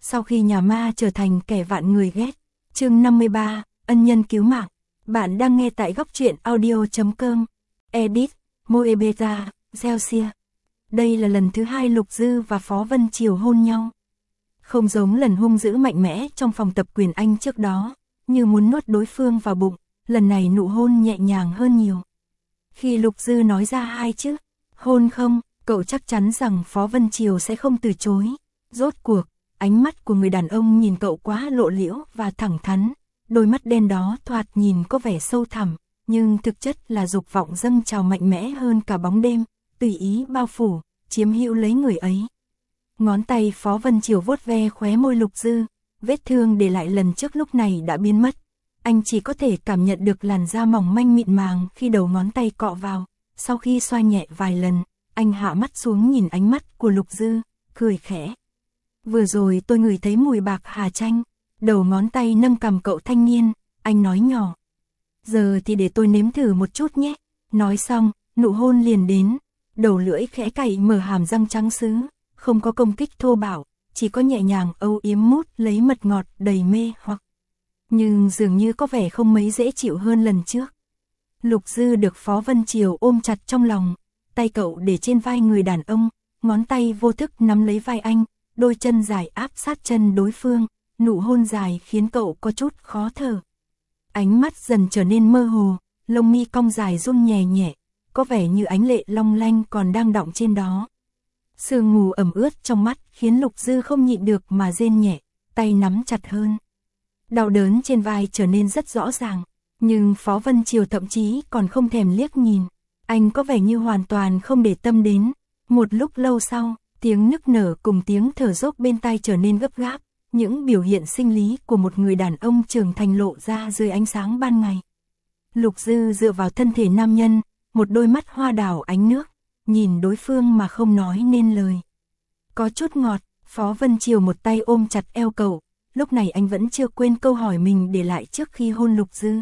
sau khi nhà ma trở thành kẻ vạn người ghét. Chương 53, ân nhân cứu mạng. Bạn đang nghe tại góc truyện audio.com. Edit, Moebeta, Celsia. Đây là lần thứ 2 Lục Dư và Phó Vân Triều hôn nhau. Không giống lần hung dữ mạnh mẽ trong phòng tập quyền Anh trước đó, như muốn nuốt đối phương vào bụng, lần này nụ hôn nhẹ nhàng hơn nhiều. Khi Lục Dư nói ra hai chữ, hôn không, cậu chắc chắn rằng Phó Vân Triều sẽ không từ chối. Rốt cuộc, ánh mắt của người đàn ông nhìn cậu quá lộ liễu và thẳng thắn, đôi mắt đen đó thoạt nhìn có vẻ sâu thẳm, nhưng thực chất là dục vọng dâng trào mạnh mẽ hơn cả bóng đêm, tùy ý bao phủ, chiếm hữu lấy người ấy. Ngón tay Phó Vân Triều vuốt ve khóe môi Lục Dư, vết thương để lại lần trước lúc này đã biến mất. Anh chỉ có thể cảm nhận được làn da mỏng manh mịn màng khi đầu ngón tay cọ vào. Sau khi xoa nhẹ vài lần, anh hạ mắt xuống nhìn ánh mắt của Lục Dư, cười khẽ. Vừa rồi tôi ngửi thấy mùi bạc hà chanh. Đầu ngón tay nâng cằm cậu thanh niên, anh nói nhỏ. Giờ thì để tôi nếm thử một chút nhé. Nói xong, nụ hôn liền đến. Đầu lưỡi khẽ cày mở hàm răng trắng sứ, không có công kích thô bạo, chỉ có nhẹ nhàng âu yếm mút lấy mật ngọt đầy mê hoặc. Nhưng dường như có vẻ không mấy dễ chịu hơn lần trước. Lục Dư được Phó Vân Triều ôm chặt trong lòng, tay cậu để trên vai người đàn ông, ngón tay vô thức nắm lấy vai anh, đôi chân dài áp sát chân đối phương, nụ hôn dài khiến cậu có chút khó thở. Ánh mắt dần trở nên mơ hồ, lông mi cong dài run nhẹ nhẹ, có vẻ như ánh lệ long lanh còn đang đọng trên đó. Sương mù ẩm ướt trong mắt khiến Lục Dư không nhịn được mà rên nhẹ, tay nắm chặt hơn. Đau đớn trên vai trở nên rất rõ ràng, nhưng Phó Vân Triều thậm chí còn không thèm liếc nhìn. Anh có vẻ như hoàn toàn không để tâm đến. Một lúc lâu sau, tiếng nức nở cùng tiếng thở dốc bên tai trở nên gấp gáp, những biểu hiện sinh lý của một người đàn ông trưởng thành lộ ra dưới ánh sáng ban ngày. Lục Dư dựa vào thân thể nam nhân, một đôi mắt hoa đào ánh nước, nhìn đối phương mà không nói nên lời. Có chút ngọt, Phó Vân Triều một tay ôm chặt eo cậu, lúc này anh vẫn chưa quên câu hỏi mình để lại trước khi hôn Lục Dư.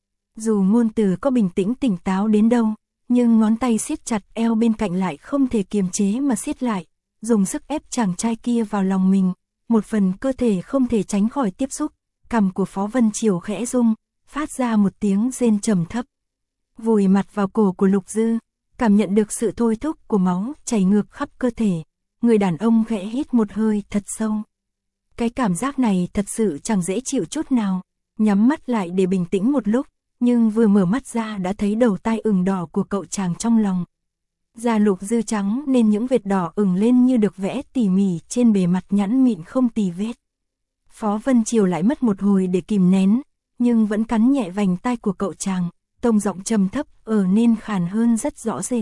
Dù ngôn từ có bình tĩnh tỉnh táo đến đâu, nhưng ngón tay siết chặt eo bên cạnh lại không thể kiềm chế mà siết lại, dùng sức ép chàng trai kia vào lòng mình, một phần cơ thể không thể tránh khỏi tiếp xúc, cằm của Phó Vân Triều khẽ rung, phát ra một tiếng rên trầm thấp. Vùi mặt vào cổ của Lục Dư, cảm nhận được sự thôi thúc của máu chảy ngược khắp cơ thể, người đàn ông khẽ hít một hơi thật sâu. Cái cảm giác này thật sự chẳng dễ chịu chút nào, nhắm mắt lại để bình tĩnh một lúc, nhưng vừa mở mắt ra đã thấy đầu tai ửng đỏ của cậu chàng trong lòng. Da Lục Dư trắng nên những vệt đỏ ửng lên như được vẽ tỉ mỉ trên bề mặt nhẵn mịn không tì vết. Phó Vân Triều lại mất một hồi để kìm nén, nhưng vẫn cắn nhẹ vành tai của cậu chàng, tông giọng trầm thấp nên khàn hơn rất rõ rệt.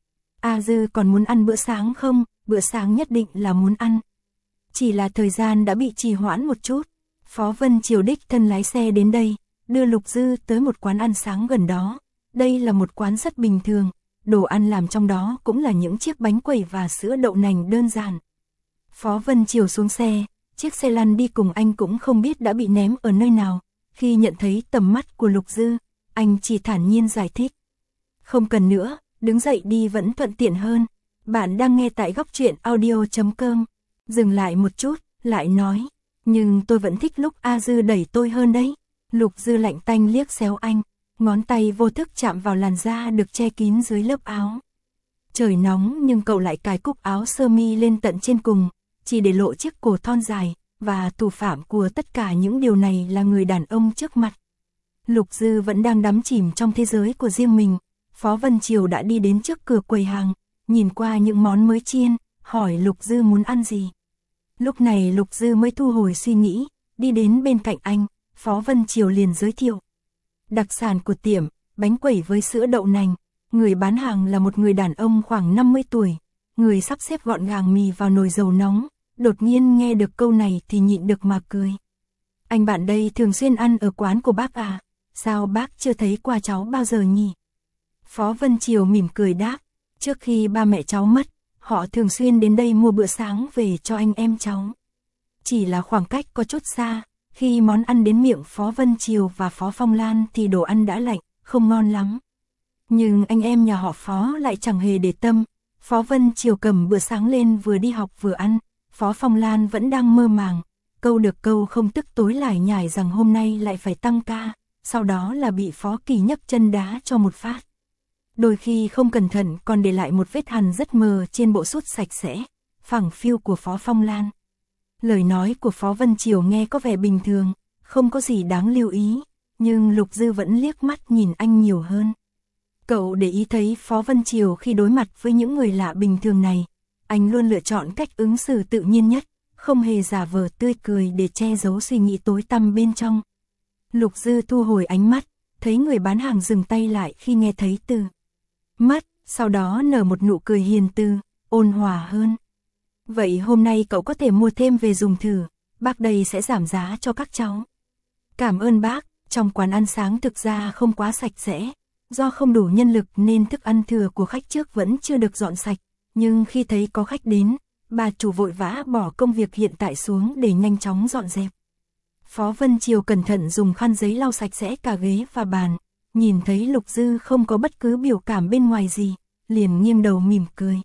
A Dư còn muốn ăn bữa sáng không? Bữa sáng nhất định là muốn ăn. Chỉ là thời gian đã bị trì hoãn một chút. Phó Vân Triều đích thân lái xe đến đây, đưa Lục Dư tới một quán ăn sáng gần đó. Đây là một quán rất bình thường, đồ ăn làm trong đó cũng là những chiếc bánh quẩy và sữa đậu nành đơn giản. Phó Vân Triều xuống xe, chiếc xe lăn đi cùng anh cũng không biết đã bị ném ở nơi nào. Khi nhận thấy tầm mắt của Lục Dư, anh chỉ thản nhiên giải thích. Không cần nữa, đứng dậy đi vẫn thuận tiện hơn. Bạn đang nghe tại góc truyện audio.com. Dừng lại một chút, lại nói. Nhưng tôi vẫn thích lúc A Dư đẩy tôi hơn đấy. Lục Dư lạnh tanh liếc xéo anh, ngón tay vô thức chạm vào làn da được che kín dưới lớp áo. Trời nóng nhưng cậu lại cài cúc áo sơ mi lên tận trên cùng, chỉ để lộ chiếc cổ thon dài, và thủ phạm của tất cả những điều này là người đàn ông trước mặt. Lục Dư vẫn đang đắm chìm trong thế giới của riêng mình. Phó Vân Triều đã đi đến trước cửa quầy hàng, nhìn qua những món mới chiên, hỏi Lục Dư muốn ăn gì. Lúc này Lục Dư mới thu hồi suy nghĩ, đi đến bên cạnh anh, Phó Vân Triều liền giới thiệu. Đặc sản của tiệm, bánh quẩy với sữa đậu nành. Người bán hàng là một người đàn ông khoảng 50 tuổi, người sắp xếp gọn gàng mì vào nồi dầu nóng, đột nhiên nghe được câu này thì nhịn được mà cười. Anh bạn đây thường xuyên ăn ở quán của bác à, sao bác chưa thấy qua cháu bao giờ nhỉ? Phó Vân Triều mỉm cười đáp, trước khi ba mẹ cháu mất, họ thường xuyên đến đây mua bữa sáng về cho anh em cháu. Chỉ là khoảng cách có chút xa, khi món ăn đến miệng Phó Vân Triều và Phó Phong Lan thì đồ ăn đã lạnh, không ngon lắm. Nhưng anh em nhà họ Phó lại chẳng hề để tâm. Phó Vân Triều cầm bữa sáng lên vừa đi học vừa ăn, Phó Phong Lan vẫn đang mơ màng, câu được câu không tức tối lải nhải rằng hôm nay lại phải tăng ca, sau đó là bị Phó Kỳ nhấc chân đá cho một phát. Đôi khi không cẩn thận còn để lại một vết hằn rất mờ trên bộ sút sạch sẽ, phẳng phiu của Phó Phong Lan. Lời nói của Phó Vân Triều nghe có vẻ bình thường, không có gì đáng lưu ý, nhưng Lục Dư vẫn liếc mắt nhìn anh nhiều hơn. Cậu để ý thấy Phó Vân Triều khi đối mặt với những người lạ bình thường này, anh luôn lựa chọn cách ứng xử tự nhiên nhất, không hề giả vờ tươi cười để che giấu suy nghĩ tối tăm bên trong. Lục Dư thu hồi ánh mắt, thấy người bán hàng dừng tay lại khi nghe thấy từ mất, sau đó nở một nụ cười hiền từ, ôn hòa hơn. Vậy hôm nay cậu có thể mua thêm về dùng thử, bác đây sẽ giảm giá cho các cháu. Cảm ơn bác, trong quán ăn sáng thực ra không quá sạch sẽ, do không đủ nhân lực nên thức ăn thừa của khách trước vẫn chưa được dọn sạch, nhưng khi thấy có khách đến, bà chủ vội vã bỏ công việc hiện tại xuống để nhanh chóng dọn dẹp. Phó Vân Triều cẩn thận dùng khăn giấy lau sạch sẽ cả ghế và bàn, nhìn thấy Lục Dư không có bất cứ biểu cảm bên ngoài gì, liền nghiêng đầu mỉm cười.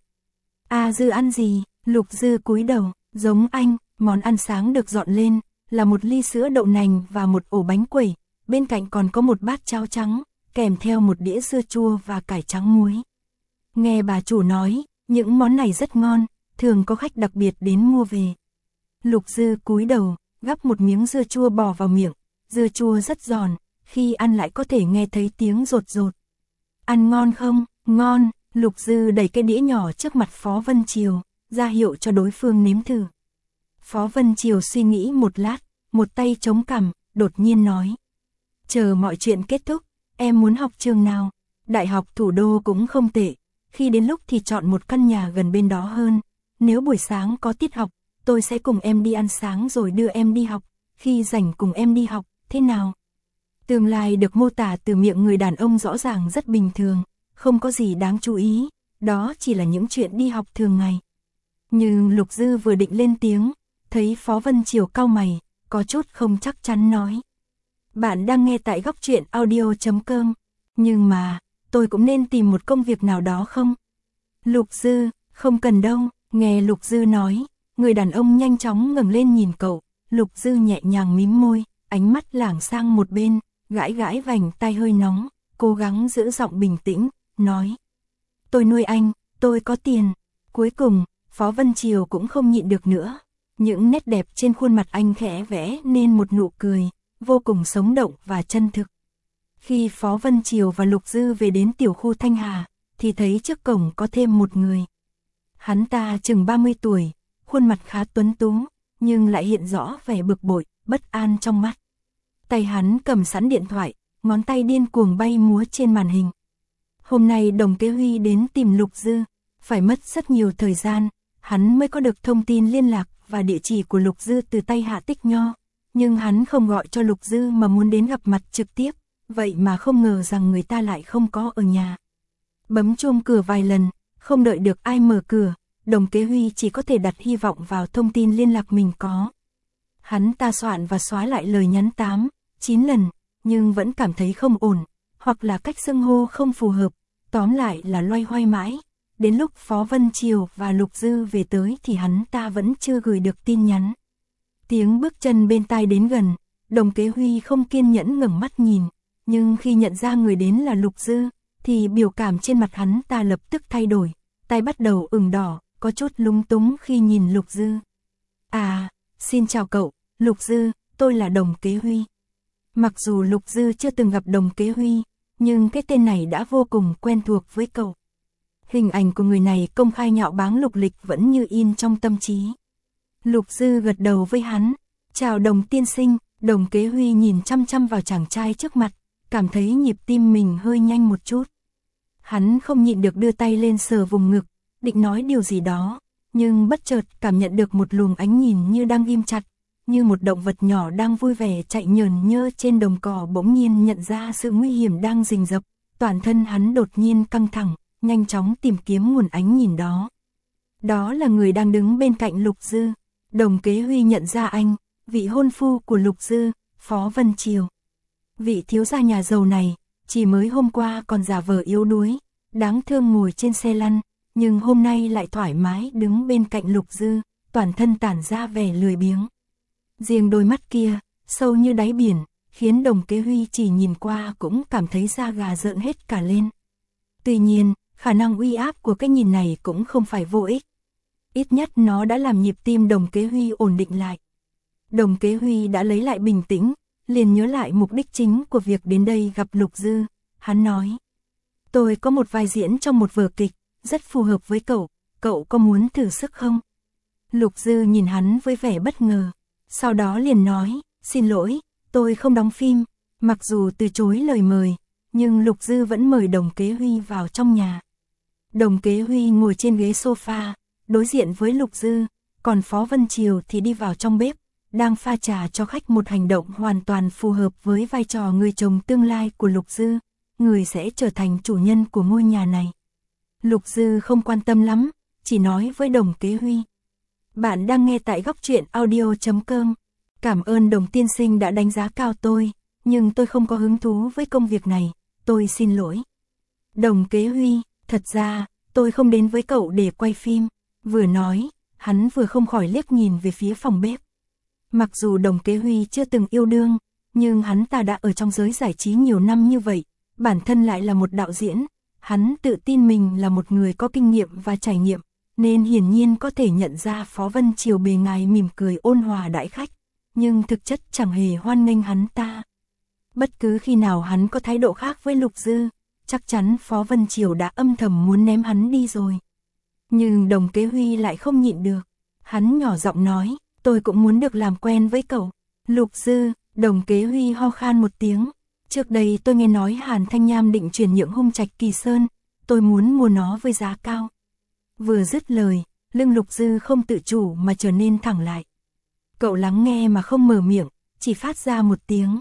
À Dư ăn gì? Lục Dư cúi đầu, giống anh, món ăn sáng được dọn lên, là một ly sữa đậu nành và một ổ bánh quẩy, bên cạnh còn có một bát cháo trắng, kèm theo một đĩa dưa chua và cải trắng muối. Nghe bà chủ nói, những món này rất ngon, thường có khách đặc biệt đến mua về. Lục Dư cúi đầu, gắp một miếng dưa chua bỏ vào miệng, dưa chua rất giòn, khi ăn lại có thể nghe thấy tiếng rột rột. Ăn ngon không? Ngon, Lục Dư đẩy cái đĩa nhỏ trước mặt Phó Vân Triều, ra hiệu cho đối phương nếm thử. Phó Vân Triều suy nghĩ một lát, một tay chống cằm, đột nhiên nói. Chờ mọi chuyện kết thúc, em muốn học trường nào? Đại học thủ đô cũng không tệ, khi đến lúc thì chọn một căn nhà gần bên đó hơn. Nếu buổi sáng có tiết học, tôi sẽ cùng em đi ăn sáng rồi đưa em đi học, khi rảnh cùng em đi học, thế nào? Tương lai được mô tả từ miệng người đàn ông rõ ràng rất bình thường, không có gì đáng chú ý, đó chỉ là những chuyện đi học thường ngày. Nhưng Lục Dư vừa định lên tiếng, thấy Phó Vân Triều cau mày, có chút không chắc chắn nói. Bạn đang nghe tại Góc Truyện Audio.com, nhưng mà, tôi cũng nên tìm một công việc nào đó không? Lục Dư, không cần đâu, nghe Lục Dư nói, người đàn ông nhanh chóng ngẩng lên nhìn cậu, Lục Dư nhẹ nhàng mím môi, ánh mắt lảng sang một bên, gãi gãi vành tai hơi nóng, cố gắng giữ giọng bình tĩnh, nói. Tôi nuôi anh, tôi có tiền. Cuối cùng, Phó Vân Triều cũng không nhịn được nữa. Những nét đẹp trên khuôn mặt anh khẽ vẽ nên một nụ cười, vô cùng sống động và chân thực. Khi Phó Vân Triều và Lục Dư về đến tiểu khu Thanh Hà, thì thấy trước cổng có thêm một người. Hắn ta chừng 30 tuổi, khuôn mặt khá tuấn tú, nhưng lại hiện rõ vẻ bực bội, bất an trong mắt. Tay hắn cầm sẵn điện thoại, ngón tay điên cuồng bay múa trên màn hình. Hôm nay Đồng Kế Huy đến tìm Lục Dư, phải mất rất nhiều thời gian, hắn mới có được thông tin liên lạc và địa chỉ của Lục Dư từ tay Hạ Tích Nho, nhưng hắn không gọi cho Lục Dư mà muốn đến gặp mặt trực tiếp, vậy mà không ngờ rằng người ta lại không có ở nhà. Bấm chuông cửa vài lần, không đợi được ai mở cửa, Đồng Kế Huy chỉ có thể đặt hy vọng vào thông tin liên lạc mình có. Hắn ta soạn và xóa lại lời nhắn 8, 9 lần, nhưng vẫn cảm thấy không ổn, hoặc là cách xưng hô không phù hợp, tóm lại là loay hoay mãi. Đến lúc Phó Vân Triều và Lục Dư về tới thì hắn ta vẫn chưa gửi được tin nhắn. Tiếng bước chân bên tai đến gần, Đồng Kế Huy không kiên nhẫn ngẩng mắt nhìn, nhưng khi nhận ra người đến là Lục Dư, thì biểu cảm trên mặt hắn ta lập tức thay đổi, tay bắt đầu ửng đỏ, có chút lúng túng khi nhìn Lục Dư. À, xin chào cậu, Lục Dư, tôi là Đồng Kế Huy. Mặc dù Lục Dư chưa từng gặp Đồng Kế Huy, nhưng cái tên này đã vô cùng quen thuộc với cậu. Hình ảnh của người này công khai nhạo báng Lục Lịch vẫn như in trong tâm trí. Lục Dư gật đầu với hắn, chào Đồng tiên sinh. Đồng Kế Huy nhìn chăm chăm vào chàng trai trước mặt, cảm thấy nhịp tim mình hơi nhanh một chút. Hắn không nhịn được đưa tay lên sờ vùng ngực, định nói điều gì đó, nhưng bất chợt cảm nhận được một luồng ánh nhìn như đang ghim chặt, như một động vật nhỏ đang vui vẻ chạy nhờn nhơ trên đồng cỏ bỗng nhiên nhận ra sự nguy hiểm đang rình rập, toàn thân hắn đột nhiên căng thẳng, nhanh chóng tìm kiếm nguồn ánh nhìn đó. Đó là người đang đứng bên cạnh Lục Dư. Đồng Kế Huy nhận ra anh, vị hôn phu của Lục Dư, Phó Vân Triều. Vị thiếu gia nhà giàu này, chỉ mới hôm qua còn giả vờ yếu đuối, đáng thương ngồi trên xe lăn, nhưng hôm nay lại thoải mái đứng bên cạnh Lục Dư, toàn thân tản ra vẻ lười biếng. Riêng đôi mắt kia, sâu như đáy biển, khiến Đồng Kế Huy chỉ nhìn qua cũng cảm thấy da gà rợn hết cả lên. Tuy nhiên, khả năng uy áp của cái nhìn này cũng không phải vô ích. Ít nhất nó đã làm nhịp tim Đồng Kế Huy ổn định lại. Đồng Kế Huy đã lấy lại bình tĩnh, liền nhớ lại mục đích chính của việc đến đây gặp Lục Dư. Hắn nói, tôi có một vai diễn trong một vở kịch, rất phù hợp với cậu có muốn thử sức không? Lục Dư nhìn hắn với vẻ bất ngờ, sau đó liền nói, xin lỗi, tôi không đóng phim. Mặc dù từ chối lời mời, nhưng Lục Dư vẫn mời Đồng Kế Huy vào trong nhà. Đồng Kế Huy ngồi trên ghế sofa, đối diện với Lục Dư, còn Phó Vân Triều thì đi vào trong bếp, đang pha trà cho khách, một hành động hoàn toàn phù hợp với vai trò người chồng tương lai của Lục Dư, người sẽ trở thành chủ nhân của ngôi nhà này. Lục Dư không quan tâm lắm, chỉ nói với Đồng Kế Huy. Bạn đang nghe tại Góc Truyện Audio.com. Cảm ơn Đồng tiên sinh đã đánh giá cao tôi, nhưng tôi không có hứng thú với công việc này, tôi xin lỗi. Đồng Kế Huy, thật ra, tôi không đến với cậu để quay phim. Vừa nói, hắn vừa không khỏi liếc nhìn về phía phòng bếp. Mặc dù Đồng Kế Huy chưa từng yêu đương, nhưng hắn ta đã ở trong giới giải trí nhiều năm như vậy, bản thân lại là một đạo diễn. Hắn tự tin mình là một người có kinh nghiệm và trải nghiệm, nên hiển nhiên có thể nhận ra Phó Vân Triều bề ngoài mỉm cười ôn hòa đãi khách, nhưng thực chất chẳng hề hoan nghênh hắn ta. Bất cứ khi nào hắn có thái độ khác với Lục Dư, chắc chắn Phó Vân Triều đã âm thầm muốn ném hắn đi rồi. Nhưng Đồng Kế Huy lại không nhịn được. Hắn nhỏ giọng nói, tôi cũng muốn được làm quen với cậu. Lục Dư, Đồng Kế Huy ho khan một tiếng. Trước đây tôi nghe nói Hàn Thanh Nham định chuyển nhượng Hung Trạch Kỳ Sơn, tôi muốn mua nó với giá cao. Vừa dứt lời, lưng Lục Dư không tự chủ mà trở nên thẳng lại. Cậu lắng nghe mà không mở miệng, chỉ phát ra một tiếng.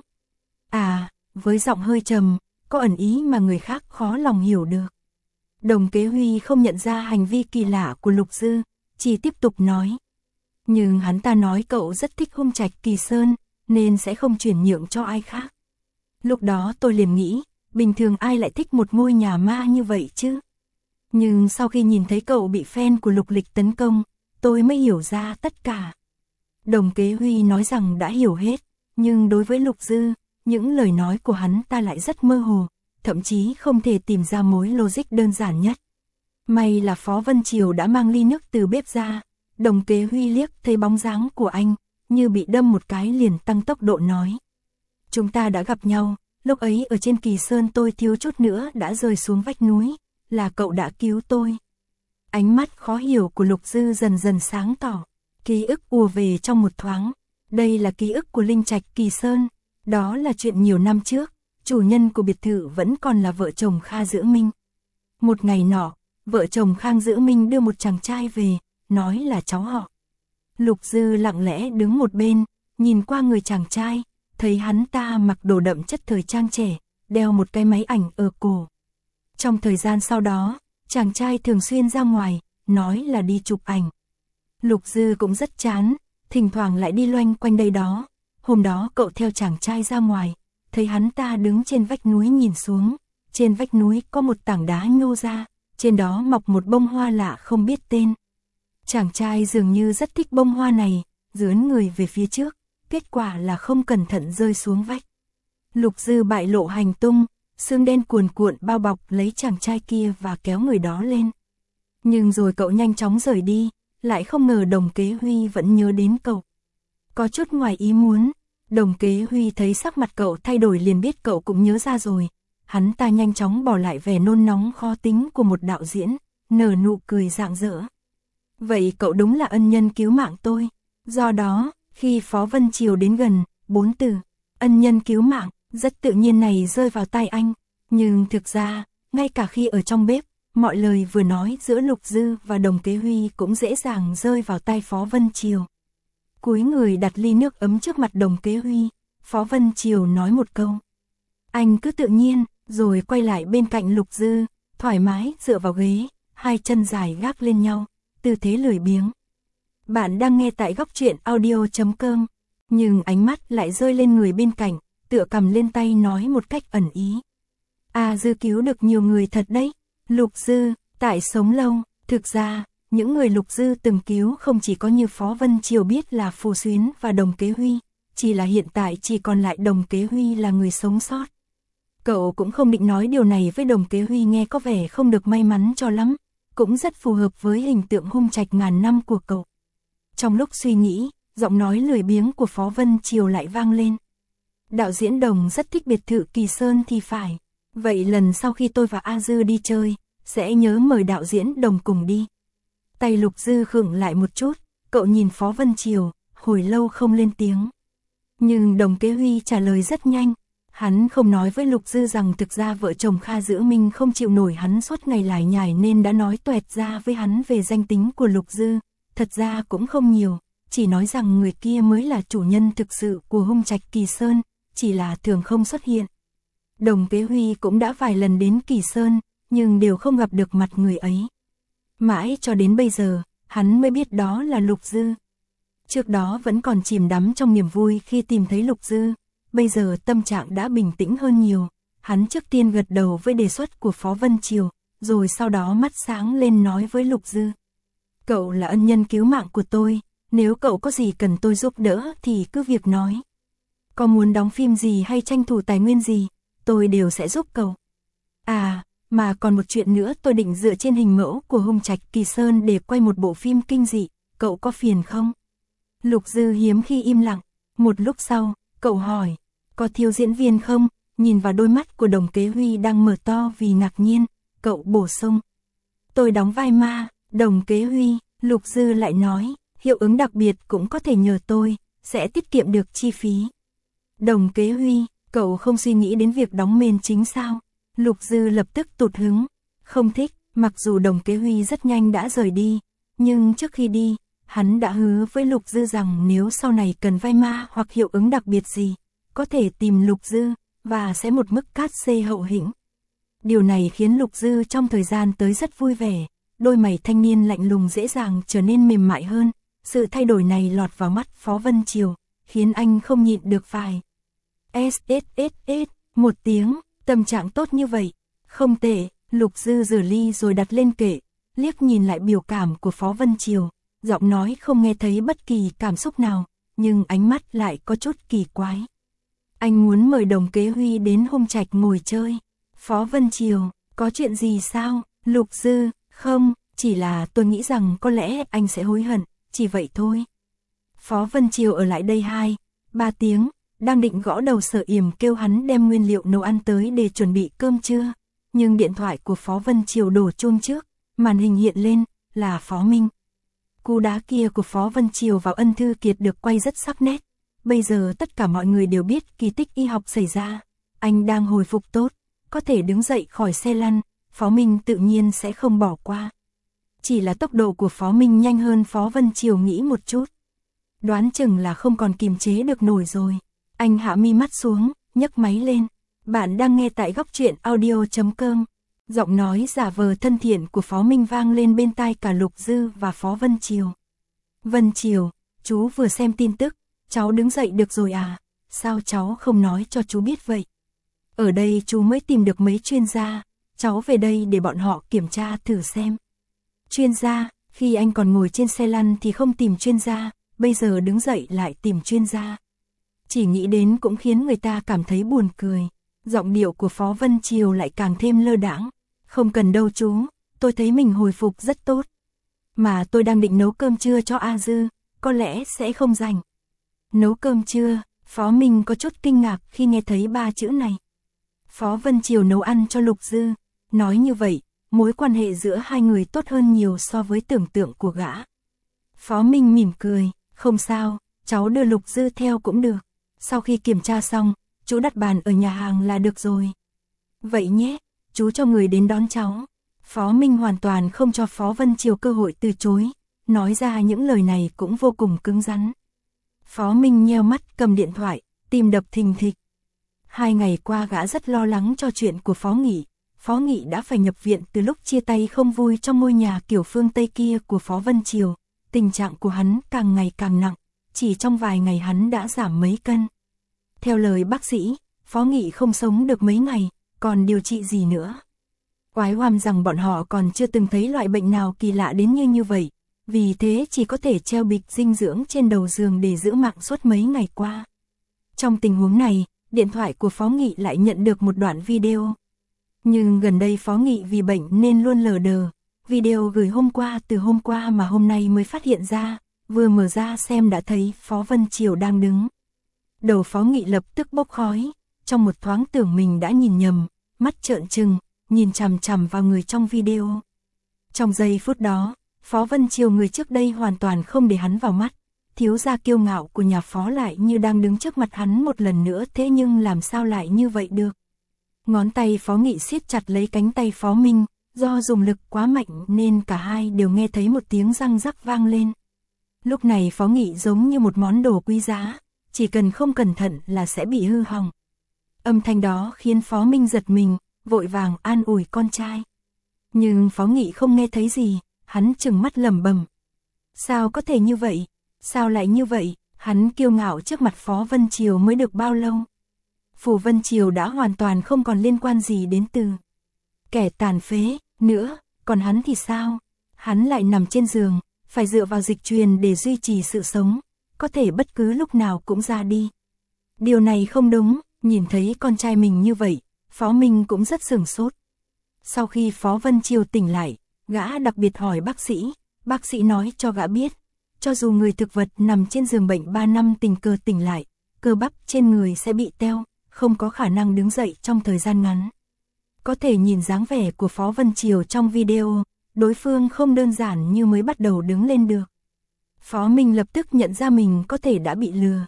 À, với giọng hơi trầm, có ẩn ý mà người khác khó lòng hiểu được. Đồng Kế Huy không nhận ra hành vi kỳ lạ của Lục Dư, chỉ tiếp tục nói. Nhưng hắn ta nói cậu rất thích Hung Trạch Kỳ Sơn, nên sẽ không chuyển nhượng cho ai khác. Lúc đó tôi liền nghĩ, bình thường ai lại thích một ngôi nhà ma như vậy chứ? Nhưng sau khi nhìn thấy cậu bị fan của Lục Lịch tấn công, tôi mới hiểu ra tất cả. Đồng Kế Huy nói rằng đã hiểu hết, nhưng đối với Lục Dư, những lời nói của hắn ta lại rất mơ hồ, thậm chí không thể tìm ra mối logic đơn giản nhất. May là Phó Vân Triều đã mang ly nước từ bếp ra. Đồng Kế Huy liếc thấy bóng dáng của anh, như bị đâm một cái liền tăng tốc độ nói. Chúng ta đã gặp nhau, lúc ấy ở trên Kỳ Sơn tôi thiếu chút nữa đã rơi xuống vách núi, là cậu đã cứu tôi. Ánh mắt khó hiểu của Lục Dư dần dần sáng tỏ, ký ức ùa về trong một thoáng. Đây là ký ức của Linh Trạch Kỳ Sơn, đó là chuyện nhiều năm trước, chủ nhân của biệt thự vẫn còn là vợ chồng Kha Dữ Minh. Một ngày nọ, vợ chồng Khang Dữ Minh đưa một chàng trai về, nói là cháu họ. Lục Dư lặng lẽ đứng một bên, nhìn qua người chàng trai, thấy hắn ta mặc đồ đậm chất thời trang trẻ, đeo một cái máy ảnh ở cổ. Trong thời gian sau đó, chàng trai thường xuyên ra ngoài, nói là đi chụp ảnh. Lục Dư cũng rất chán, thỉnh thoảng lại đi loanh quanh đây đó. Hôm đó cậu theo chàng trai ra ngoài, thấy hắn ta đứng trên vách núi nhìn xuống. Trên vách núi có một tảng đá nhô ra, trên đó mọc một bông hoa lạ không biết tên. Chàng trai dường như rất thích bông hoa này, dướn người về phía trước, kết quả là không cẩn thận rơi xuống vách. Lục Dư bại lộ hành tung, sương đen cuồn cuộn bao bọc lấy chàng trai kia và kéo người đó lên. Nhưng rồi cậu nhanh chóng rời đi, lại không ngờ Đồng Kế Huy vẫn nhớ đến cậu. Có chút ngoài ý muốn, Đồng Kế Huy thấy sắc mặt cậu thay đổi liền biết cậu cũng nhớ ra rồi. Hắn ta nhanh chóng bỏ lại vẻ nôn nóng khó tính của một đạo diễn, nở nụ cười rạng rỡ. Vậy cậu đúng là ân nhân cứu mạng tôi. Do đó, khi Phó Vân Triều đến gần, 4 từ ân nhân cứu mạng rất tự nhiên này rơi vào tai anh. Nhưng thực ra, ngay cả khi ở trong bếp, mọi lời vừa nói giữa Lục Dư và Đồng Kế Huy cũng dễ dàng rơi vào tai Phó Vân Triều. Cúi người đặt ly nước ấm trước mặt Đồng Kế Huy, Phó Vân Triều nói một câu. Anh cứ tự nhiên, rồi quay lại bên cạnh Lục Dư, thoải mái dựa vào ghế, hai chân dài gác lên nhau, tư thế lười biếng. Bạn đang nghe tại Góc Truyện Audio.com, nhưng ánh mắt lại rơi lên người bên cạnh, tựa cầm lên tay nói một cách ẩn ý. À, Dư cứu được nhiều người thật đấy. Lục Dư, tại sống lâu, thực ra, những người Lục Dư từng cứu không chỉ có như Phó Vân Triều biết là Phù Xuyến và Đồng Kế Huy, chỉ là hiện tại chỉ còn lại Đồng Kế Huy là người sống sót. Cậu cũng không định nói điều này với Đồng Kế Huy, nghe có vẻ không được may mắn cho lắm, cũng rất phù hợp với hình tượng hung trạch ngàn năm của cậu. Trong lúc suy nghĩ, giọng nói lười biếng của Phó Vân Triều lại vang lên. Đạo diễn Đồng rất thích biệt thự Kỳ Sơn thì phải, vậy lần sau khi tôi và A Dư đi chơi, sẽ nhớ mời đạo diễn Đồng cùng đi. Tay Lục Dư khựng lại một chút, cậu nhìn Phó Vân Triều, hồi lâu không lên tiếng. Nhưng Đồng Kế Huy trả lời rất nhanh. Hắn không nói với Lục Dư rằng thực ra vợ chồng Kha Dữ Minh không chịu nổi hắn suốt ngày lải nhải nên đã nói toẹt ra với hắn về danh tính của Lục Dư. Thật ra cũng không nhiều, chỉ nói rằng người kia mới là chủ nhân thực sự của hung trạch Kỳ Sơn, chỉ là thường không xuất hiện. Đồng Kế Huy cũng đã vài lần đến Kỳ Sơn, nhưng đều không gặp được mặt người ấy. Mãi cho đến bây giờ, hắn mới biết đó là Lục Dư. Trước đó vẫn còn chìm đắm trong niềm vui khi tìm thấy Lục Dư, bây giờ tâm trạng đã bình tĩnh hơn nhiều. Hắn trước tiên gật đầu với đề xuất của Phó Vân Triều, rồi sau đó mắt sáng lên nói với Lục Dư. Cậu là ân nhân cứu mạng của tôi, nếu cậu có gì cần tôi giúp đỡ thì cứ việc nói. Có muốn đóng phim gì hay tranh thủ tài nguyên gì, tôi đều sẽ giúp cậu. À, mà còn một chuyện nữa, tôi định dựa trên hình mẫu của hung trạch Kỳ Sơn để quay một bộ phim kinh dị, cậu có phiền không? Lục Dư hiếm khi im lặng, một lúc sau, cậu hỏi, có thiếu diễn viên không? Nhìn vào đôi mắt của Đồng Kế Huy đang mở to vì ngạc nhiên, cậu bổ sung. Tôi đóng vai ma. Đồng Kế Huy, Lục Dư lại nói, hiệu ứng đặc biệt cũng có thể nhờ tôi, sẽ tiết kiệm được chi phí. Đồng Kế Huy, cậu không suy nghĩ đến việc đóng main chính sao? Lục Dư lập tức tụt hứng, không thích, mặc dù Đồng Kế Huy rất nhanh đã rời đi, nhưng trước khi đi, hắn đã hứa với Lục Dư rằng nếu sau này cần vai ma hoặc hiệu ứng đặc biệt gì, có thể tìm Lục Dư, và sẽ một mức cát xê hậu hĩnh. Điều này khiến Lục Dư trong thời gian tới rất vui vẻ, đôi mày thanh niên lạnh lùng dễ dàng trở nên mềm mại hơn, sự thay đổi này lọt vào mắt Phó Vân Triều, khiến anh không nhịn được phải. SSSS, một tiếng, tâm trạng tốt như vậy, không tệ. Lục Dư rửa ly rồi đặt lên kệ, liếc nhìn lại biểu cảm của Phó Vân Triều, giọng nói không nghe thấy bất kỳ cảm xúc nào, nhưng ánh mắt lại có chút kỳ quái. Anh muốn mời Đồng Kế Huy đến hung trạch ngồi chơi. Phó Vân Triều, có chuyện gì sao? Lục Dư, không, chỉ là tôi nghĩ rằng có lẽ anh sẽ hối hận, chỉ vậy thôi. Phó Vân Triều ở lại đây 2-3 tiếng, đang định gõ đầu Sở Yểm kêu hắn đem nguyên liệu nấu ăn tới để chuẩn bị cơm trưa, nhưng điện thoại của Phó Vân Triều đổ chuông trước, màn hình hiện lên, là Phó Minh. Cú đá kia của Phó Vân Triều vào Ân Thư Kiệt được quay rất sắc nét, bây giờ tất cả mọi người đều biết kỳ tích y học xảy ra, anh đang hồi phục tốt, có thể đứng dậy khỏi xe lăn, Phó Minh tự nhiên sẽ không bỏ qua. Chỉ là tốc độ của Phó Minh nhanh hơn Phó Vân Triều nghĩ một chút. Đoán chừng là không còn kiềm chế được nổi rồi. Anh hạ mi mắt xuống, nhấc máy lên. Bạn đang nghe tại góc truyện audio.com. Giọng nói giả vờ thân thiện của Phó Minh vang lên bên tai cả Lục Dư và Phó Vân Triều. Vân Triều, chú vừa xem tin tức, cháu đứng dậy được rồi à? Sao cháu không nói cho chú biết vậy? Ở đây chú mới tìm được mấy chuyên gia, cháu về đây để bọn họ kiểm tra thử xem. Chuyên gia, khi anh còn ngồi trên xe lăn thì không tìm chuyên gia, bây giờ đứng dậy lại tìm chuyên gia. Chỉ nghĩ đến cũng khiến người ta cảm thấy buồn cười. Giọng điệu của Phó Vân Triều lại càng thêm lơ đãng. Không cần đâu chú, tôi thấy mình hồi phục rất tốt. Mà tôi đang định nấu cơm trưa cho A Dư, có lẽ sẽ không rảnh. Nấu cơm trưa, Phó Minh có chút kinh ngạc khi nghe thấy 3 chữ này. Phó Vân Triều nấu ăn cho Lục Dư, nói như vậy, mối quan hệ giữa hai người tốt hơn nhiều so với tưởng tượng của gã. Phó Minh mỉm cười, không sao, cháu đưa Lục Dư theo cũng được. Sau khi kiểm tra xong, chú đặt bàn ở nhà hàng là được rồi. Vậy nhé, chú cho người đến đón cháu. Phó Minh hoàn toàn không cho Phó Vân Triều cơ hội từ chối, nói ra những lời này cũng vô cùng cứng rắn. Phó Minh nheo mắt cầm điện thoại, tim đập thình thịch. 2 ngày qua gã rất lo lắng cho chuyện của Phó Nghị. Phó Nghị đã phải nhập viện từ lúc chia tay không vui trong ngôi nhà kiểu phương Tây kia của Phó Vân Triều. Tình trạng của hắn càng ngày càng nặng, chỉ trong vài ngày hắn đã giảm mấy cân. Theo lời bác sĩ, Phó Nghị không sống được mấy ngày, còn điều trị gì nữa. Oái oăm rằng bọn họ còn chưa từng thấy loại bệnh nào kỳ lạ đến như vậy, vì thế chỉ có thể treo bịch dinh dưỡng trên đầu giường để giữ mạng suốt mấy ngày qua. Trong tình huống này, điện thoại của Phó Nghị lại nhận được một đoạn video. Nhưng gần đây Phó Nghị vì bệnh nên luôn lờ đờ, video gửi từ hôm qua mà hôm nay mới phát hiện ra, vừa mở ra xem đã thấy Phó Vân Triều đang đứng. Đầu Phó Nghị lập tức bốc khói, trong một thoáng tưởng mình đã nhìn nhầm, mắt trợn trừng, nhìn chằm chằm vào người trong video. Trong giây phút đó, Phó Vân Triều người trước đây hoàn toàn không để hắn vào mắt, thiếu gia kiêu ngạo của nhà Phó lại như đang đứng trước mặt hắn một lần nữa, thế nhưng làm sao lại như vậy được. Ngón tay Phó Nghị siết chặt lấy cánh tay Phó Minh, do dùng lực quá mạnh nên cả hai đều nghe thấy một tiếng răng rắc vang lên. Lúc này Phó Nghị giống như một món đồ quý giá, chỉ cần không cẩn thận là sẽ bị hư hỏng. Âm thanh đó khiến Phó Minh giật mình, vội vàng an ủi con trai. Nhưng Phó Nghị không nghe thấy gì, hắn trừng mắt lẩm bẩm. Sao có thể như vậy? Sao lại như vậy? Hắn kiêu ngạo trước mặt Phó Vân Triều mới được bao lâu? Phủ Vân Triều đã hoàn toàn không còn liên quan gì đến từ kẻ tàn phế nữa, còn hắn thì sao? Hắn lại nằm trên giường, phải dựa vào dịch truyền để duy trì sự sống, có thể bất cứ lúc nào cũng ra đi. Điều này không đúng, nhìn thấy con trai mình như vậy, Phó Minh cũng rất sửng sốt. Sau khi Phó Vân Triều tỉnh lại, gã đặc biệt hỏi bác sĩ nói cho gã biết, cho dù người thực vật nằm trên giường bệnh 3 năm tình cờ tỉnh lại, cơ bắp trên người sẽ bị teo, không có khả năng đứng dậy trong thời gian ngắn. Có thể nhìn dáng vẻ của Phó Vân Triều trong video, đối phương không đơn giản như mới bắt đầu đứng lên được. Phó Minh lập tức nhận ra mình có thể đã bị lừa.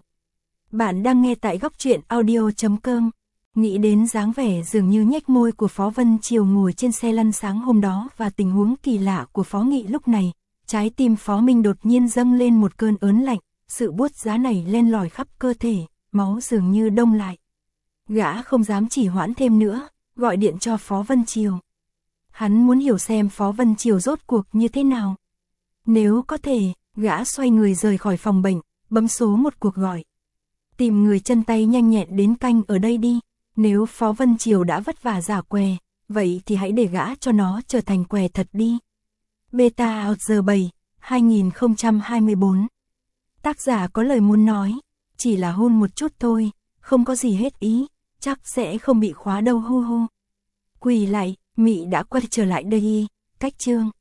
Bạn đang nghe tại góc truyện audio.com. Nghĩ đến dáng vẻ dường như nhếch môi của Phó Vân Triều ngồi trên xe lăn sáng hôm đó và tình huống kỳ lạ của Phó Nghị lúc này, trái tim Phó Minh đột nhiên dâng lên một cơn ớn lạnh, sự buốt giá này len lỏi khắp cơ thể, máu dường như đông lại. Gã không dám trì hoãn thêm nữa, gọi điện cho Phó Vân Triều. Hắn muốn hiểu xem Phó Vân Triều rốt cuộc như thế nào. Nếu có thể, gã xoay người rời khỏi phòng bệnh, bấm số một cuộc gọi. Tìm người chân tay nhanh nhẹn đến canh ở đây đi, nếu Phó Vân Triều đã vất vả giả què, vậy thì hãy để gã cho nó trở thành què thật đi. Beta out giờ 7, 2024. Tác giả có lời muốn nói, chỉ là hôn một chút thôi, không có gì hết ý, chắc sẽ không bị khóa đâu hu hu. Quỳ lại, Mị đã quay trở lại đây, cách chương.